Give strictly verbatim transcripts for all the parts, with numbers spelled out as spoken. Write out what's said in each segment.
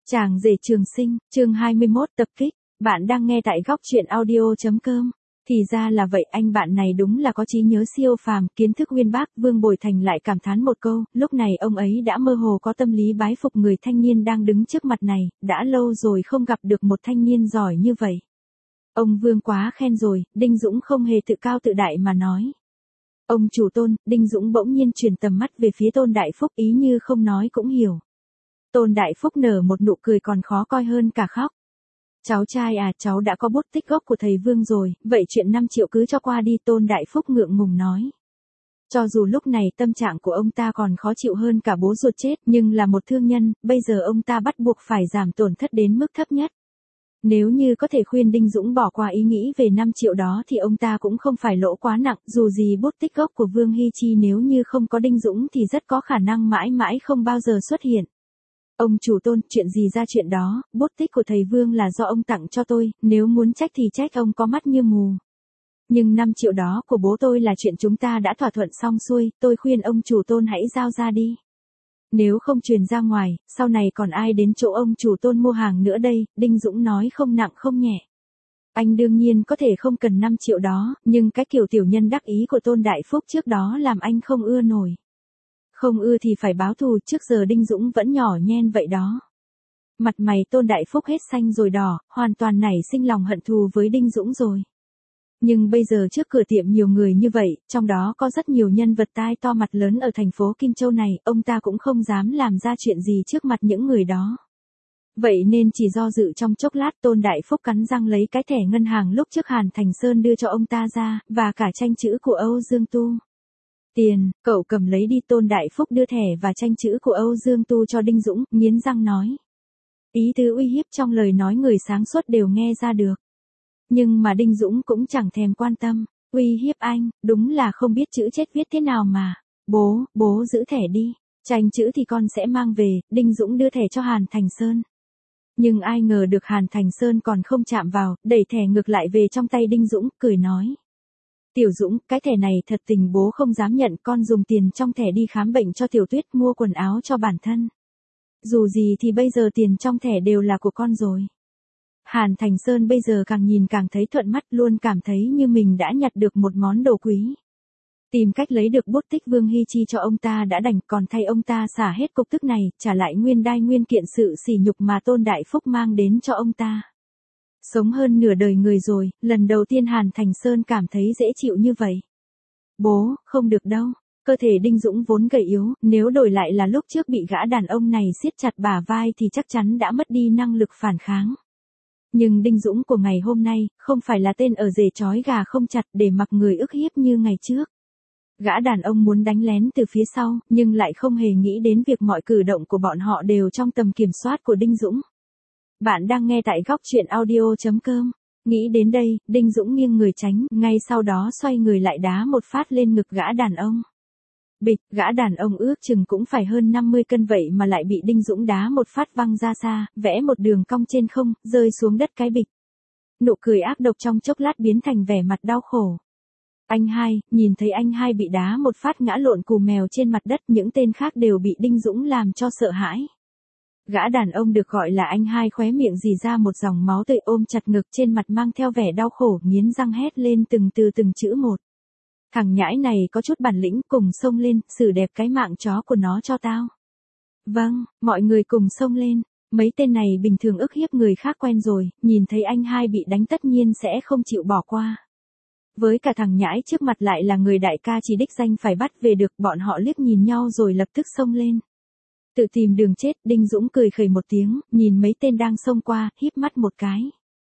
Chàng rể trường sinh, chương hai mươi mốt tập kích, bạn đang nghe tại góc truyện audio.com. Thì ra là vậy, anh bạn này đúng là có trí nhớ siêu phàm, kiến thức uyên bác. Vương Bồi Thành lại cảm thán một câu, lúc này ông ấy đã mơ hồ có tâm lý bái phục người thanh niên đang đứng trước mặt này, đã lâu rồi không gặp được một thanh niên giỏi như vậy. Ông Vương quá khen rồi, Đinh Dũng không hề tự cao tự đại mà nói. Ông chủ Tôn, Đinh Dũng bỗng nhiên chuyển tầm mắt về phía Tôn Đại Phúc, ý như không nói cũng hiểu. Tôn Đại Phúc nở một nụ cười còn khó coi hơn cả khóc. Cháu trai à, cháu đã có bút tích gốc của thầy Vương rồi, vậy chuyện năm triệu cứ cho qua đi. Tôn Đại Phúc ngượng ngùng nói. Cho dù lúc này tâm trạng của ông ta còn khó chịu hơn cả bố ruột chết, nhưng là một thương nhân, bây giờ ông ta bắt buộc phải giảm tổn thất đến mức thấp nhất. Nếu như có thể khuyên Đinh Dũng bỏ qua ý nghĩ về năm triệu đó thì ông ta cũng không phải lỗ quá nặng, dù gì bút tích gốc của Vương Hy Chi nếu như không có Đinh Dũng thì rất có khả năng mãi mãi không bao giờ xuất hiện. Ông chủ Tôn, chuyện gì ra chuyện đó, bút tích của thầy Vương là do ông tặng cho tôi, nếu muốn trách thì trách ông có mắt như mù. Nhưng năm triệu đó của bố tôi là chuyện chúng ta đã thỏa thuận xong xuôi, tôi khuyên ông chủ Tôn hãy giao ra đi. Nếu không truyền ra ngoài, sau này còn ai đến chỗ ông chủ Tôn mua hàng nữa đây, Đinh Dũng nói không nặng không nhẹ. Anh đương nhiên có thể không cần năm triệu đó, nhưng cái kiểu tiểu nhân đắc ý của Tôn Đại Phúc trước đó làm anh không ưa nổi. Không ưa thì phải báo thù, trước giờ Đinh Dũng vẫn nhỏ nhen vậy đó. Mặt mày Tôn Đại Phúc hết xanh rồi đỏ, hoàn toàn nảy sinh lòng hận thù với Đinh Dũng rồi. Nhưng bây giờ trước cửa tiệm nhiều người như vậy, trong đó có rất nhiều nhân vật tai to mặt lớn ở thành phố Kim Châu này, ông ta cũng không dám làm ra chuyện gì trước mặt những người đó. Vậy nên chỉ do dự trong chốc lát, Tôn Đại Phúc cắn răng lấy cái thẻ ngân hàng lúc trước Hàn Thành Sơn đưa cho ông ta ra, và cả tranh chữ của Âu Dương Tu. Tiền, cậu cầm lấy đi. Tôn Đại Phúc đưa thẻ và tranh chữ của Âu Dương Tu cho Đinh Dũng, nghiến răng nói. Ý tứ uy hiếp trong lời nói người sáng suốt đều nghe ra được. Nhưng mà Đinh Dũng cũng chẳng thèm quan tâm. Uy hiếp anh, đúng là không biết chữ chết viết thế nào mà. Bố, bố giữ thẻ đi. Tranh chữ thì con sẽ mang về. Đinh Dũng đưa thẻ cho Hàn Thành Sơn. Nhưng ai ngờ được Hàn Thành Sơn còn không chạm vào, đẩy thẻ ngược lại về trong tay Đinh Dũng, cười nói. Tiểu Dũng, cái thẻ này thật tình bố không dám nhận, con dùng tiền trong thẻ đi khám bệnh cho Tiểu Tuyết, mua quần áo cho bản thân. Dù gì thì bây giờ tiền trong thẻ đều là của con rồi. Hàn Thành Sơn bây giờ càng nhìn càng thấy thuận mắt, luôn cảm thấy như mình đã nhặt được một món đồ quý. Tìm cách lấy được bút tích Vương Hy Chi cho ông ta đã đành, còn thay ông ta xả hết cục tức này, trả lại nguyên đai nguyên kiện sự sỉ nhục mà Tôn Đại Phúc mang đến cho ông ta. Sống hơn nửa đời người rồi, lần đầu tiên Hàn Thành Sơn cảm thấy dễ chịu như vậy. Bố, không được đâu. Cơ thể Đinh Dũng vốn gầy yếu, nếu đổi lại là lúc trước bị gã đàn ông này siết chặt bả vai thì chắc chắn đã mất đi năng lực phản kháng. Nhưng Đinh Dũng của ngày hôm nay, không phải là tên ở rể trói gà không chặt để mặc người ức hiếp như ngày trước. Gã đàn ông muốn đánh lén từ phía sau, nhưng lại không hề nghĩ đến việc mọi cử động của bọn họ đều trong tầm kiểm soát của Đinh Dũng. Bạn đang nghe tại góc truyện audio.com. Nghĩ đến đây, Đinh Dũng nghiêng người tránh, ngay sau đó xoay người lại đá một phát lên ngực gã đàn ông. Bịch, gã đàn ông ước chừng cũng phải hơn năm mươi cân vậy mà lại bị Đinh Dũng đá một phát văng ra xa, vẽ một đường cong trên không, rơi xuống đất cái bịch. Nụ cười ác độc trong chốc lát biến thành vẻ mặt đau khổ. Anh hai, nhìn thấy anh hai bị đá một phát ngã lộn cù mèo trên mặt đất, những tên khác đều bị Đinh Dũng làm cho sợ hãi. Gã đàn ông được gọi là anh hai khóe miệng rỉ ra một dòng máu tươi, ôm chặt ngực, trên mặt mang theo vẻ đau khổ, nghiến răng hét lên từng từ từng chữ một. Thằng nhãi này có chút bản lĩnh, cùng xông lên, xử đẹp cái mạng chó của nó cho tao. Vâng, mọi người cùng xông lên. Mấy tên này bình thường ức hiếp người khác quen rồi, nhìn thấy anh hai bị đánh tất nhiên sẽ không chịu bỏ qua. Với cả thằng nhãi trước mặt lại là người đại ca chỉ đích danh phải bắt về được, bọn họ liếc nhìn nhau rồi lập tức xông lên. Tự tìm đường chết, Đinh Dũng cười khẩy một tiếng, nhìn mấy tên đang xông qua, híp mắt một cái.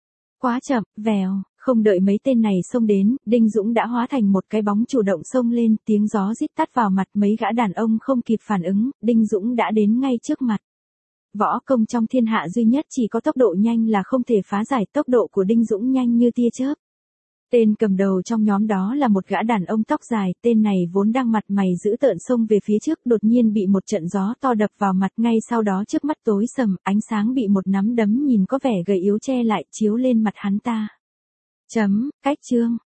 Quá chậm, vèo, không đợi mấy tên này xông đến, Đinh Dũng đã hóa thành một cái bóng chủ động xông lên, tiếng gió rít tắt vào mặt, mấy gã đàn ông không kịp phản ứng, Đinh Dũng đã đến ngay trước mặt. Võ công trong thiên hạ duy nhất chỉ có tốc độ nhanh là không thể phá giải, tốc độ của Đinh Dũng nhanh như tia chớp. Tên cầm đầu trong nhóm đó là một gã đàn ông tóc dài, tên này vốn đang mặt mày dữ tợn xông về phía trước, đột nhiên bị một trận gió to đập vào mặt, ngay sau đó trước mắt tối sầm, ánh sáng bị một nắm đấm nhìn có vẻ gầy yếu che lại, chiếu lên mặt hắn ta. Chấm, cách chương.